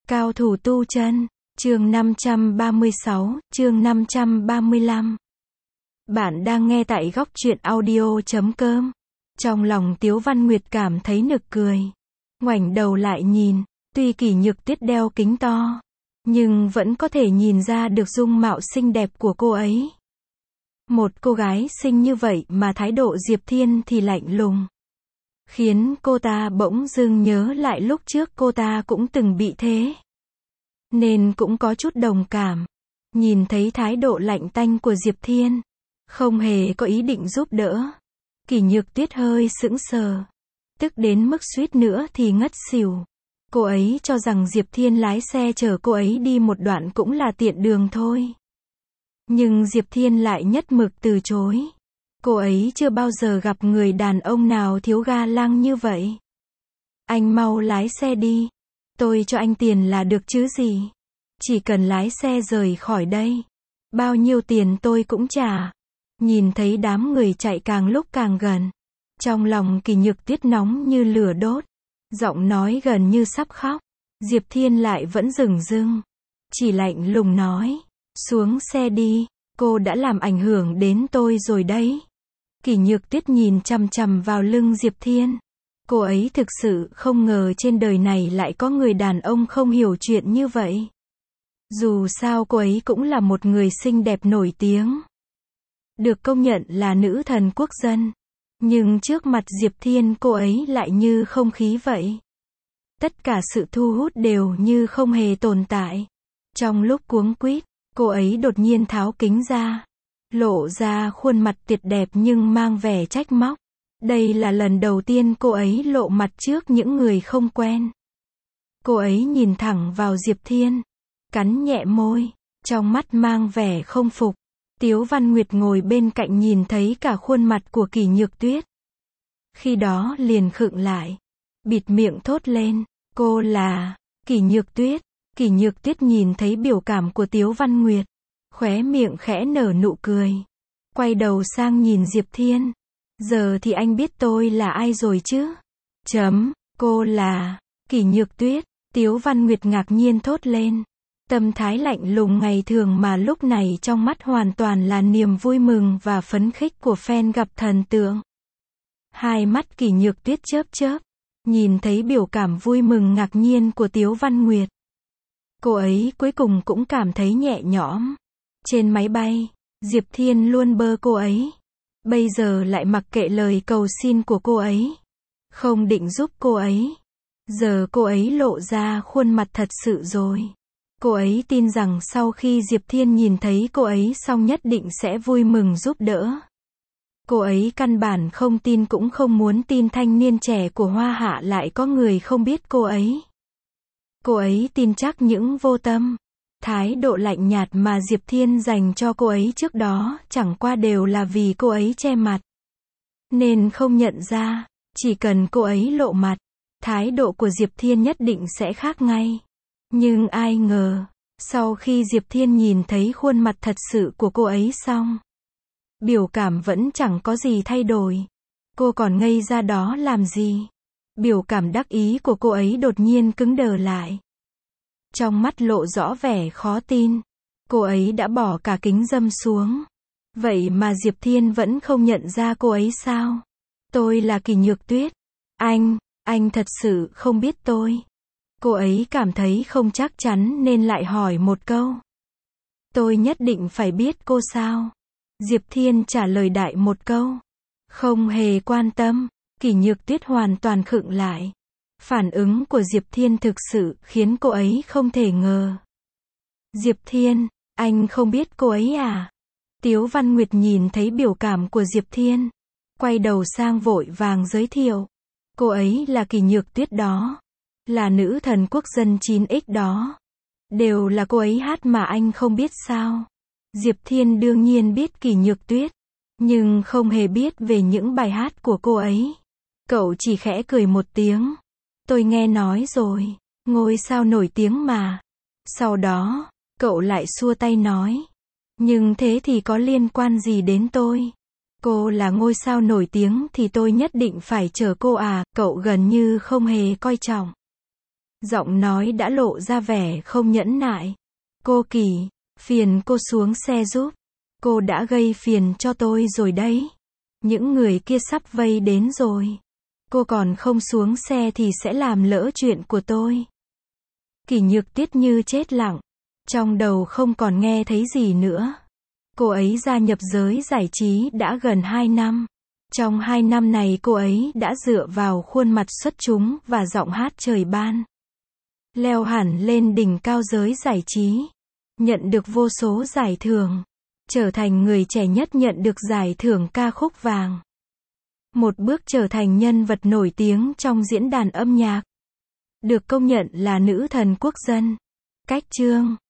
Cao thủ tu chân, chương 536, chương 535. Bạn đang nghe tại góc truyện audio.com. Trong lòng Tiếu Văn Nguyệt cảm thấy nực cười. Ngoảnh đầu lại nhìn, tuy Kỷ Nhược Tuyết đeo kính to, nhưng vẫn có thể nhìn ra được dung mạo xinh đẹp của cô ấy. Một cô gái xinh như vậy mà thái độ Diệp Thiên thì lạnh lùng, khiến cô ta bỗng dưng nhớ lại lúc trước cô ta cũng từng bị thế, nên cũng có chút đồng cảm. Nhìn thấy thái độ lạnh tanh của Diệp Thiên, không hề có ý định giúp đỡ, Kỷ Nhược Tuyết hơi sững sờ, tức đến mức suýt nữa thì ngất xỉu. Cô ấy cho rằng Diệp Thiên lái xe chở cô ấy đi một đoạn cũng là tiện đường thôi. Nhưng Diệp Thiên lại nhất mực từ chối. Cô ấy chưa bao giờ gặp người đàn ông nào thiếu ga lăng như vậy. Anh mau lái xe đi. Tôi cho anh tiền là được chứ gì. Chỉ cần lái xe rời khỏi đây. Bao nhiêu tiền tôi cũng trả. Nhìn thấy đám người chạy càng lúc càng gần. Trong lòng Kỷ Nhược Tuyết nóng như lửa đốt. Giọng nói gần như sắp khóc. Diệp Thiên lại vẫn dửng dưng. Chỉ lạnh lùng nói. Xuống xe đi. Cô đã làm ảnh hưởng đến tôi rồi đấy. Kỷ Nhược Tuyết nhìn chằm chằm vào lưng Diệp Thiên. Cô ấy thực sự không ngờ trên đời này lại có người đàn ông không hiểu chuyện như vậy. Dù sao cô ấy cũng là một người xinh đẹp nổi tiếng, được công nhận là nữ thần quốc dân. Nhưng trước mặt Diệp Thiên cô ấy lại như không khí vậy. Tất cả sự thu hút đều như không hề tồn tại. Trong lúc cuống quýt, cô ấy đột nhiên tháo kính ra, lộ ra khuôn mặt tuyệt đẹp nhưng mang vẻ trách móc. Đây là lần đầu tiên cô ấy lộ mặt trước những người không quen. Cô ấy nhìn thẳng vào Diệp Thiên, cắn nhẹ môi, trong mắt mang vẻ không phục. Tiếu Văn Nguyệt ngồi bên cạnh nhìn thấy cả khuôn mặt của Kỷ Nhược Tuyết. Khi đó liền khựng lại, bịt miệng thốt lên, cô là Kỷ Nhược Tuyết. Kỷ Nhược Tuyết nhìn thấy biểu cảm của Tiếu Văn Nguyệt, khóe miệng khẽ nở nụ cười, quay đầu sang nhìn Diệp Thiên. Giờ thì anh biết tôi là ai rồi chứ? Cô là Kỷ Nhược Tuyết. Tiếu Văn Nguyệt ngạc nhiên thốt lên. Tâm thái lạnh lùng ngày thường mà lúc này trong mắt hoàn toàn là niềm vui mừng và phấn khích của fan gặp thần tượng. Hai mắt Kỷ Nhược Tuyết chớp chớp, nhìn thấy biểu cảm vui mừng ngạc nhiên của Tiếu Văn Nguyệt. Cô ấy cuối cùng cũng cảm thấy nhẹ nhõm. Trên máy bay, Diệp Thiên luôn bơ cô ấy. Bây giờ lại mặc kệ lời cầu xin của cô ấy. Không định giúp cô ấy. Giờ cô ấy lộ ra khuôn mặt thật sự rồi. Cô ấy tin rằng sau khi Diệp Thiên nhìn thấy cô ấy xong nhất định sẽ vui mừng giúp đỡ. Cô ấy căn bản không tin cũng không muốn tin thanh niên trẻ của Hoa Hạ lại có người không biết cô ấy. Cô ấy tin chắc những vô tâm, thái độ lạnh nhạt mà Diệp Thiên dành cho cô ấy trước đó chẳng qua đều là vì cô ấy che mặt, nên không nhận ra. Chỉ cần cô ấy lộ mặt, thái độ của Diệp Thiên nhất định sẽ khác ngay. Nhưng ai ngờ, sau khi Diệp Thiên nhìn thấy khuôn mặt thật sự của cô ấy xong, biểu cảm vẫn chẳng có gì thay đổi. Cô còn ngây ra đó làm gì? Biểu cảm đắc ý của cô ấy đột nhiên cứng đờ lại. Trong mắt lộ rõ vẻ khó tin. Cô ấy đã bỏ cả kính râm xuống. Vậy mà Diệp Thiên vẫn không nhận ra cô ấy sao? Tôi là Kỷ Nhược Tuyết. Anh thật sự không biết tôi. Cô ấy cảm thấy không chắc chắn nên lại hỏi một câu. Tôi nhất định phải biết cô sao? Diệp Thiên trả lời đại một câu. Không hề quan tâm. Kỷ Nhược Tuyết hoàn toàn khựng lại. Phản ứng của Diệp Thiên thực sự khiến cô ấy không thể ngờ. Diệp Thiên, anh không biết cô ấy à? Tiếu Văn Nguyệt nhìn thấy biểu cảm của Diệp Thiên, quay đầu sang vội vàng giới thiệu. Cô ấy là Kỷ Nhược Tuyết đó. Là nữ thần quốc dân 9X đó. Đều là cô ấy hát mà anh không biết sao? Diệp Thiên đương nhiên biết Kỷ Nhược Tuyết, nhưng không hề biết về những bài hát của cô ấy. Cậu chỉ khẽ cười một tiếng. Tôi nghe nói rồi, ngôi sao nổi tiếng mà. Sau đó, cậu lại xua tay nói. Nhưng thế thì có liên quan gì đến tôi? Cô là ngôi sao nổi tiếng thì tôi nhất định phải chở cô à? Cậu gần như không hề coi trọng Giọng nói đã lộ ra vẻ không nhẫn nại. Cô Kỳ, phiền cô xuống xe giúp. Cô đã gây phiền cho tôi rồi đấy. Những người kia sắp vây đến rồi. Cô còn không xuống xe thì sẽ làm lỡ chuyện của tôi. Kỷ Nhược Tuyết như chết lặng. Trong đầu không còn nghe thấy gì nữa. Cô ấy gia nhập giới giải trí đã gần 2 năm. Trong 2 năm này cô ấy đã dựa vào khuôn mặt xuất chúng và giọng hát trời ban. Leo hẳn lên đỉnh cao giới giải trí. Nhận được vô số giải thưởng. Trở thành người trẻ nhất nhận được giải thưởng ca khúc vàng. Một bước trở thành nhân vật nổi tiếng trong diễn đàn âm nhạc. Được công nhận là nữ thần quốc dân. Cách chương